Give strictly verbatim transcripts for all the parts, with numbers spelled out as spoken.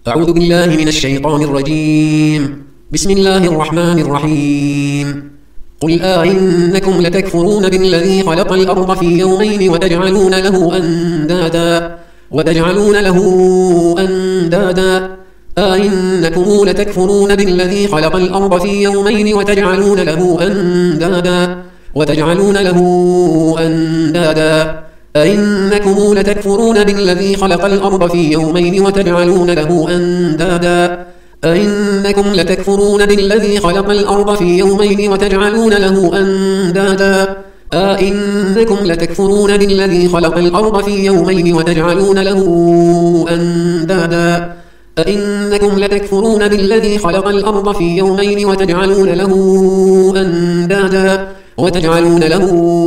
أعوذ بالله من الشيطان الرجيم. بسم الله الرحمن الرحيم. قل أئنكم لتكفرون بالذي خلق الأرض في يومين وتجعلون له أندادا وتجعلون له أندادا أئنكم لتكفرون بالذي خلق الأرض في يومين وتجعلون له أندادا وتجعلون له أندادا أئنكم لتكفرون بالذي خلق الأرض في يومين وتجعلون له أندادا أئنكم لتكفرون بالذي خلق الأرض في يومين وتجعلون له أندادا أئنكم لتكفرون بالذي خلق الأرض في يومين وتجعلون له أندادا أئنكم لتكفرون بالذي خلق الأرض في يومين وتجعلون له أندادا وتجعلون له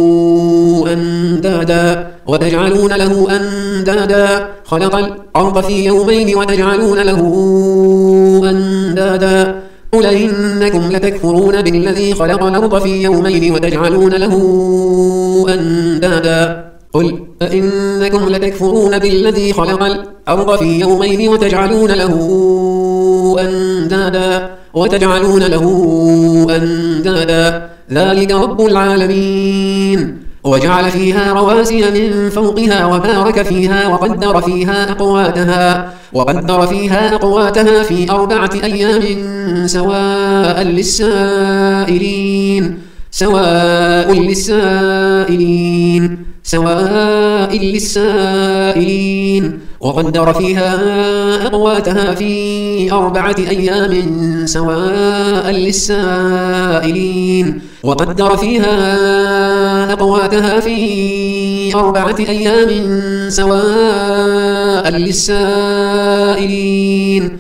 أندادا وتجعلون له أندادا خلق الأرض في يومين وتجعلون له أندادا قل إنكم لتكفرون بالذي خلق الأرض في يومين وتجعلون له أندادا قل أئنكم لتكفرون بالذي خلق الأرض في يومين وتجعلون له أندادا وتجعلون له أندادا ذلك رب العالمين وجعل فيها رواسي من فوقها وبارك فيها وقدر فيها أقواتها وقدر فيها أقواتها في أربعة أيام سواء للسائلين سواء للسائلين سواء للسائلين وقدر فيها أقواتها في أربعة أيام سواء للسائلين وقدر فيها أقواتها في أربعة أيام سواء للسائلين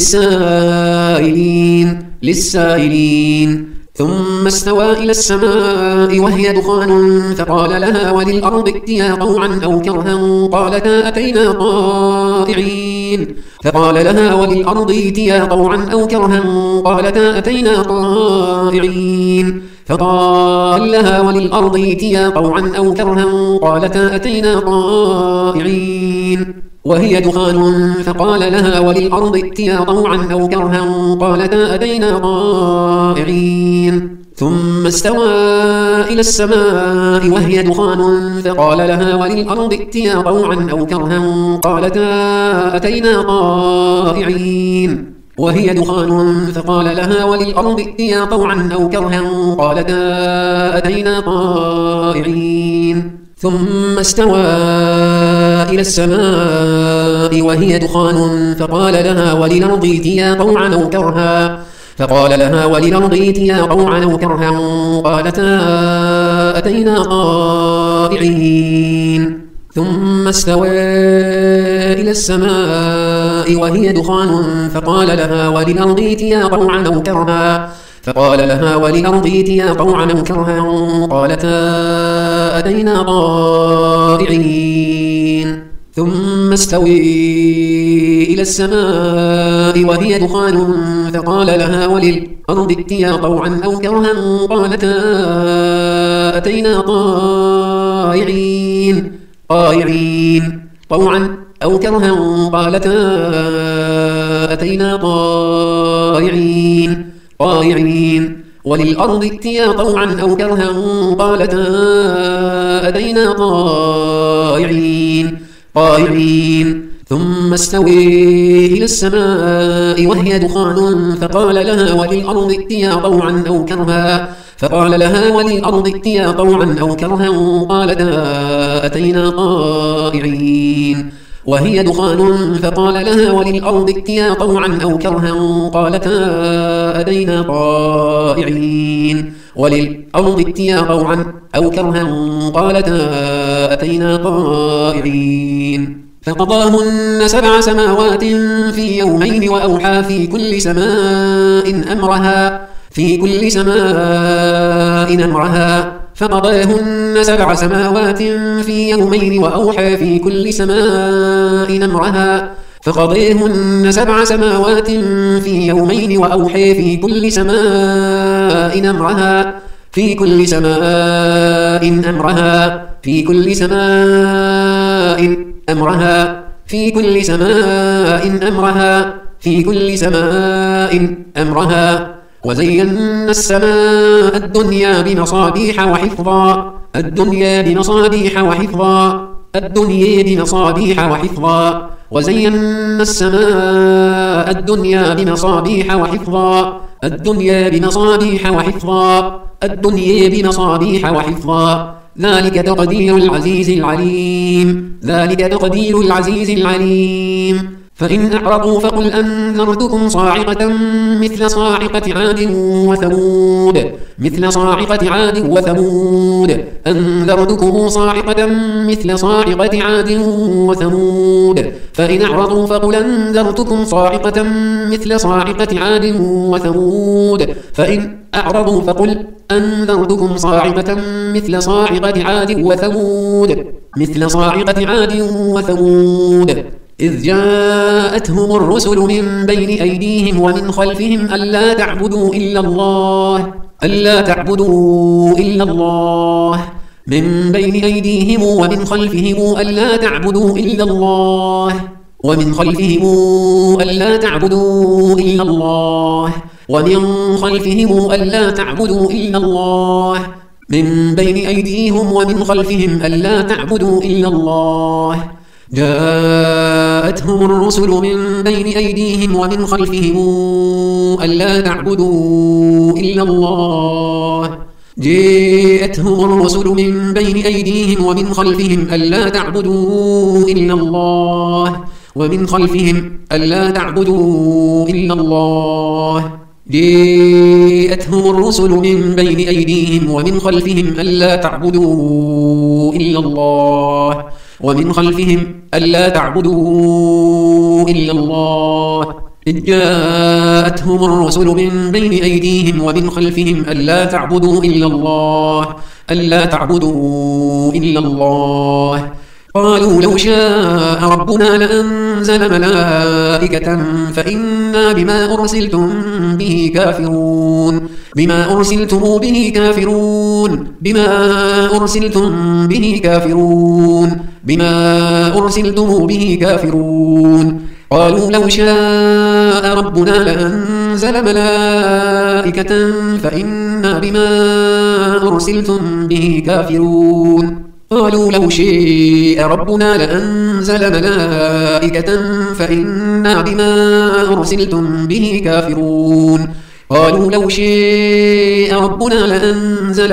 للسائلين للسائلين ثم استوى إلى السماء وهي دخان فقال لها وللأرض ائتيا طوعا أو كرها قالتا أتينا طائعين فقال لها وللأرض ائتيا طوعا أو كرها قالتا أتينا طائعين فقال لها وللأرض ائتيا طوعا أو كرها قالتا أتينا طائعين وهي دخان فقال لها وللأرض ائتيا طوعا أو كرها قالتا أتينا طائعين ثم استوى إلى السماء وهي دخان فقال لها وللأرض ائتيا طوعا أو كرها قالتا أتينا طائعين وهي دخان فقال لها وللأرض ائتيا طوعا أو كرها قالتا أتينا طائعين ثم استوى إلى السماء وهي دخان فقال لها وللأرض ائتيا طوعا أو كرها فقال لها وللأرض ائتيا طوعا أو كرها قالتا أتينا طائعين ثم استوى إلى السماء وهي دخان فقال لها وللأرض ائتيا طوعا أو كرها فقال لها وللأرض ائتيا طوعا أو كرها قالتا أتينا طائعين ثم استوي إلى السماء وهي دخان فقال لها وللأرض ائتيا طوعا أو كرها قالتا أتينا طائعين طائعين طوعا أو كرها قالتا أتينا طائعين طائعين وللأرض ائتيا طوعا أو كرها قالتا أتينا طائعين طائعين ثم استوي إلى السماء وهي دخان فقال لها وللأرض ائتيا طوعا أو كرها فقال لها وللأرض ائتيا طوعا أو كرها قالتا أتينا طائعين وهي دخان فقال لها وللأرض ائتيا طوعا أو كرها قالتا أتينا طائعين وللأرض ائتيا طوعا أو كرها قالتا أتينا طائعين فقضاهن سبع سماوات في يومين وأوحى في كل سماء أمرها في كل سماء أمرها فقضاهن سبع سماوات في يومين وأوحى في كل سماء أمرها فقضيهن سبع سماوات في يومين وأوحى في كل سماء أمرها في كل سماء أمرها في كل سماء أمرها في كل سماء أمرها في كل سماء أمرها وزينا السماء الدنيا بمصابيح وحفظا الدنيا بمصابيح وحفظا الدنيا بمصابيح وحفظا وزينا السماء الدنيا بمصابيح وحفظا الدنيا بمصابيح وحفظا الدنيا بمصابيح وحفظا ذلك تقدير العزيز العليم ذلك تقدير العزيز العليم فإن أعرضوا فقل أنذرتكم صاعقة مثل صاعقة عاد وثمود مثل صاعقة عاد وثمود أنذرتكم صاعقة مثل صاعقة عاد وثمود فإن أعرضوا فقل أنذرتكم صاعقة مثل صاعقة عاد وثمود فإن أعرضوا فقل أنذرتكم صاعقة مثل صاعقة عاد وثمود مثل صاعقة عاد وثمود إذ جاءتهم الرسل من بين أيديهم ومن خلفهم ألا تعبدوا إلا الله ألا تعبدوا إلا الله من بين أيديهم ومن خلفهم ألا تعبدوا إلا الله ومن خلفهم ألا تعبدوا إلا الله ومن خلفهم ألا تعبدوا إلا الله من بين أيديهم ومن خلفهم ألا تعبدوا إلا الله جاءتهم الرسل من بين أيديهم ومن خلفهم ألا تعبدوا إلا الله جاءتهم الرسل من بين أيديهم ومن خلفهم ألا تعبدوا إلا الله ومن خلفهم ألا تعبدوا إلا الله جاءتهم الرسل من بين أيديهم ومن خلفهم ألا تعبدوا إلا الله ومن خلفهم ألا تعبدوا إلا الله إذ جاءتهم الرسل من بين أيديهم ومن خلفهم ألا تعبدوا إلا الله ألا تعبدوا إلا الله قالوا لو شاء ربنا لأنزل ملائكة فإنا بما أرسلتم به كافرون بما أرسلتم به كافرون بما أرسلتم به كافرون بما أرسلتم به كافرون قالوا لو شاء ربنا لأنزل ملائكة فإنا بما أرسلتم به كافرون قالوا لو شاء ربنا لأنزل ملائكة فإنا بما أرسلتم به كافرون قالوا لو شاء ربنا لأنزل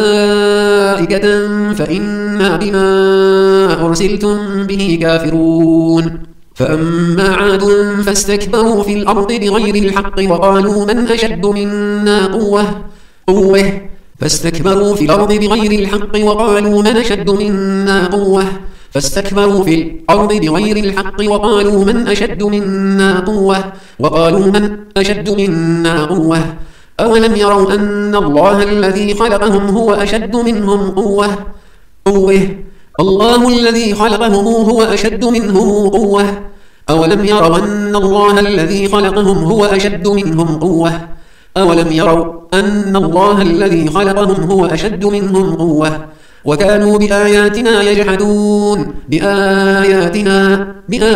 ملائكة فإنا بما أرسلتم به كافرون فأما عاد فاستكبروا في الأرض بغير الحق وقالوا من أشد منا قوة قوة فاستكبروا في الأرض بغير الحق وقالوا من أشد منا قوة فاستكبروا في الأرض بغير الحق وقالوا من أشد منا قوة وقالوا من أشد منا قوة أولم يروا أن الله الذي خلقهم هو أشد منهم قوة قوة الله الذي خلقهم هو أشد منهم قوة أولم يروا أن الله الذي خلقهم هو أشد منهم قوة أولم يروا أن الله الذي خلقهم هو أشد منهم قوة وكانوا بآياتنا يجحدون بآياتنا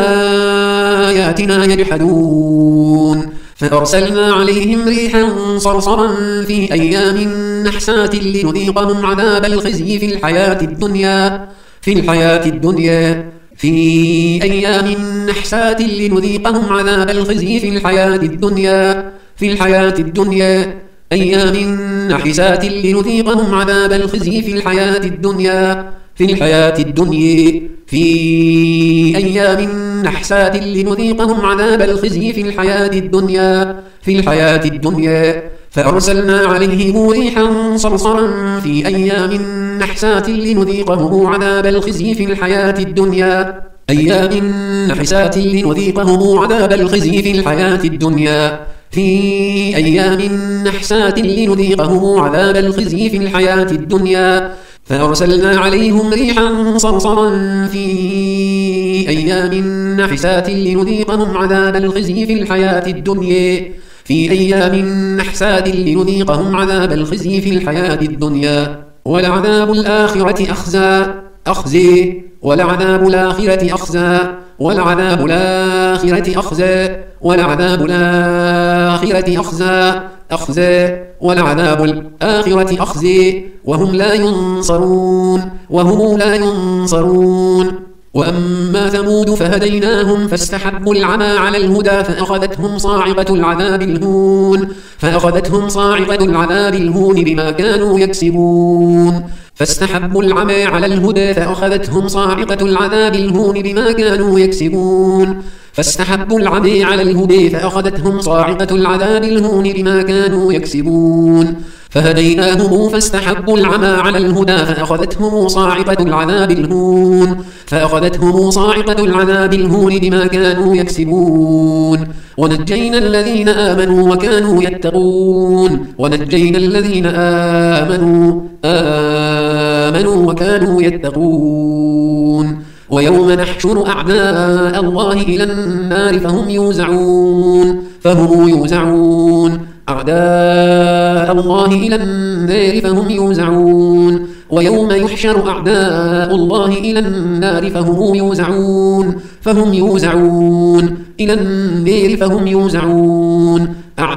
بآياتنا يجحدون فأرسلنا عليهم ريحا صرصرا في أيام نحسات لنذيقهم عذاب الخزي في الحياة الدنيا في الحياة الدنيا في أيام نحسات لنذيقهم عذاب الخزي في الحياة الدنيا في الحياة الدنيا أيام نحسات لنذيقهم عذاب الخزي في الحياة الدنيا في الحياة الدنيا في أيام نحسات لنذيقهم عذاب الخزي في الحياة الدنيا في الحياة الدنيا فأرسلنا عليهم ريحا صرصرا في أيام نحسات لنذيقهم عذاب الخزي في الحياة الدنيا أيام نحسات لنذيقهم عذاب الخزي في الحياة الدنيا في أيام نحسات لنذيقهم عذاب الخزي في الحياة الدنيا فأرسلنا عليهم ريحا صرصرا في أيام نحسات لنذيقهم عذاب الخزي في الحياة الدنيا في أيام نحسات لنذيقهم عذاب الخزي في الحياة الدنيا ولعذاب الآخرة أخزى أخزي ولعذاب الآخرة أخزى ولعذاب الآخرة أخزى ولعذاب الآخرة أخزى أخزى ولعذاب الآخرة أخزي وهم لا ينصرون وهم لا ينصرون وأما ثمود فهديناهم فاستحبوا العمى على الهدى فأخذتهم صاعقة العذاب الهون فأخذتهم صاعقة العذاب الهون بما كانوا يكسبون فاستحبوا العمى على الهدى فأخذتهم صاعقة العذاب الهون بما كانوا يكسبون فاستحبوا العمى على الهدى فأخذتهم صاعقة العذاب الهون بما كانوا يكسبون فهديناهم فاستحبوا العمى على الهدى فأخذتهم صاعقة العذاب الهون فأخذتهم صاعقة العذاب الهون بما كانوا يكسبون ونجينا الذين آمنوا وكانوا يتقون ونجينا الذين آمنوا آمنوا وكانوا يتقون ويوم نحشر أعداء الله إلى النار فهم يوزعون فهم يوزعون أعداء الله إلى النار فهم يوزعون ويوم يحشر أعداء الله إلى النار فهم يوزعون فهم يوزعون إلى النار فهم يوزعون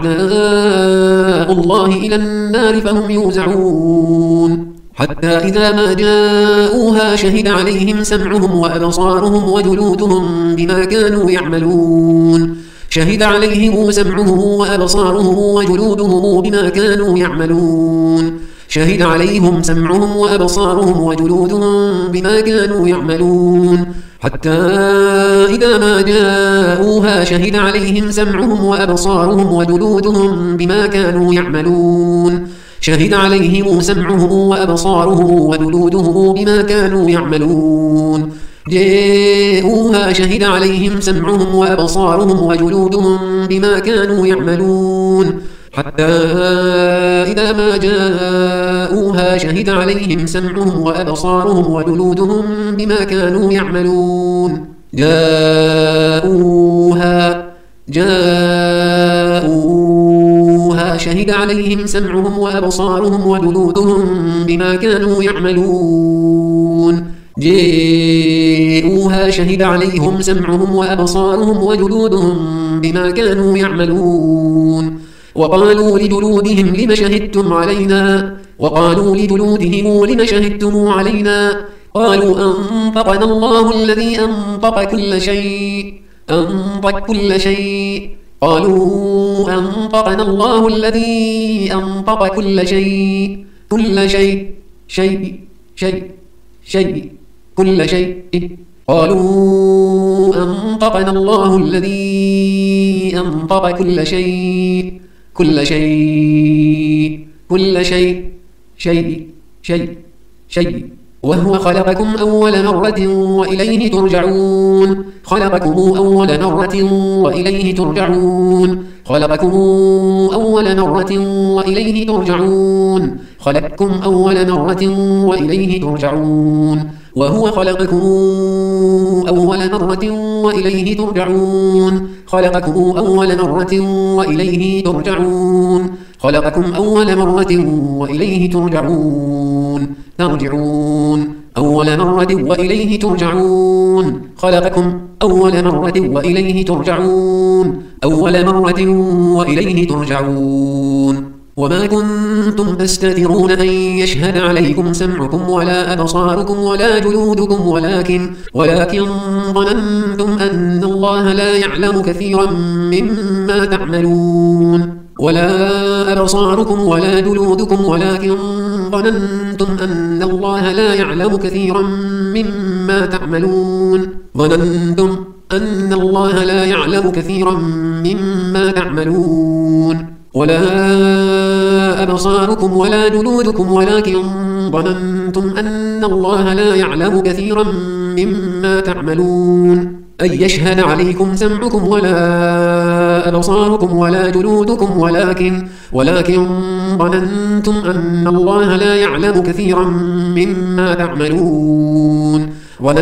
أعداء الله إلى النار فهم يوزعون حتى إذا ما جاءوها شهد عليهم سمعهم وأبصارهم وجلودهم بما كانوا يعملون شهد عليهم سمعهم وأبصارهم وجلودهم بما كانوا يعملون شهد عليهم سمعهم وأبصارهم وجلودهم بما كانوا يعملون حتى إذا ما جاءوها شهد عليهم سمعهم وأبصارهم وجلودهم بما كانوا يعملون شهد عليهم سمعهم وأبصارهم وجلودهم بما كانوا يعملون جاءوها شهد عليهم سمعهم وأبصارهم وجلودهم بما كانوا يعملون حتى إذا ما جاءوها شهد عليهم سمعهم وأبصارهم وجلودهم بما كانوا يعملون جاءوها جاءوها شهد عليهم سمعهم وأبصارهم وجلودهم بما كانوا يعملون جاءوها شهد عليهم سمعهم وأبصارهم وجلودهم بما كانوا يعملون وقالوا لجلودهم لم شهدتم علينا وقالوا لجلودهم لم شهدتم علينا قالوا أنطقنا الله الذي أنطق كل شيء أنطق كل شيء قالوا أنطقنا الله الذي أنطق كل شيء كل شيء شيء شيء شيء كل شيء قالوا أنطقنا الله الذي أنطق كل شيء كل شيء كل شيء شيء شيء شيء وهو خلقكم أول مرة وإليه ترجعون خلقكم أول مرة وإليه ترجعون خلقكم أول مرة وإليه ترجعون خلقكم أول مرة وإليه ترجعون وهو خلقكم أول مرة وإليه ترجعون خلقكم أول مرة وإليه ترجعون خلقكم أول مرة وإليه ترجعون ترجعون أول مرة وإليه ترجعون خلقكم أول مرة وإليه ترجعون أول مرة وإليه ترجعون وما كنتم تستترون أن يشهد عليكم سمعكم ولا أبصاركم ولا جلودكم ولكن ولكن ظننتم أن الله لا يعلم كثيرا مما تعملون ولا أبصاركم ولا جلودكم ولكن ظننتم أن الله لا يعلم كثيرا مما تعملون ظننتم أن الله لا يعلم كثيرا مما تعملون ولا أبصاركم ولا جلودكم ولكن ظننتم أن الله لا يعلم كثيرا مما تعملون أن يشهد عليكم سمعكم ولا أبصاركم ولا جلودكم ولكن ولكن ظننتم أن الله لا يعلم كثيرا مما تعملون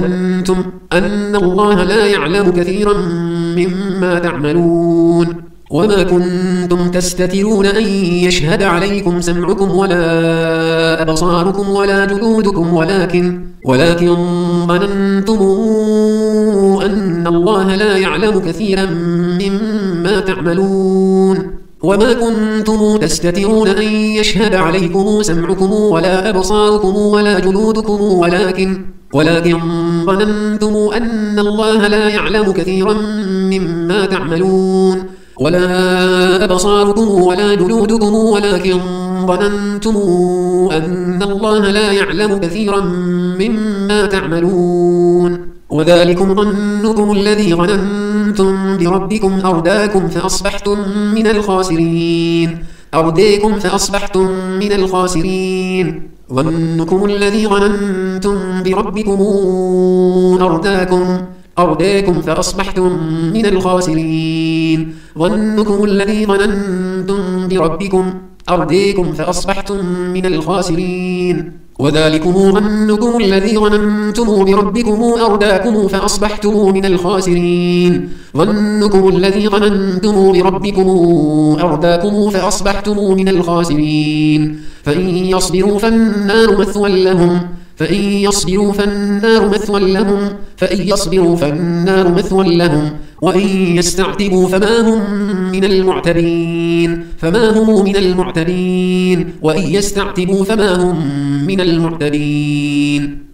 ظننتم أن الله لا يعلم كثيرا مما تعملون وما كنتم تستترون أن يشهد عليكم سمعكم ولا أبصاركم ولا جلودكم ولكن ولكن ظننتم أن الله لا يعلم كثيرا مما تعملون وما كنتم تستترون أن يشهد عليكم سمعكم ولا أبصاركم ولا جلودكم ولكن ولكن ظننتم أن الله لا يعلم كثيرا مما تعملون ولا أبصاركم ولا جلودكم ولكن ظننتم أن الله لا يعلم كثيرا مما تعملون وذلكم ظنكم الذي ظننتم بربكم أرداكم فأصبحتم من الخاسرين أرديكم فأصبحتم من الخاسرين ظنكم الذي ظننتم بربكم أرداكم أرداكم فأصبحتم من الخاسرين ظنكم الذي ظننتم بربكم أرديكم فأصبحتم من الخاسرين وذلكم ظنكم الذي ظننتم بربكم أرداكم فأصبحتم من الخاسرين ظنكم الذي ظننتم بربكم أرداكم فأصبحتم من الخاسرين فإن يصبروا فالنار مثوى لهم فإن يصبروا فالنار مثوى لهم فإن يصبروا فالنار مثوى لهم وإن يستعتبوا فما هم من المعتبين فما هم من المعتبين وإن يستعتبوا فما هم من المعتبين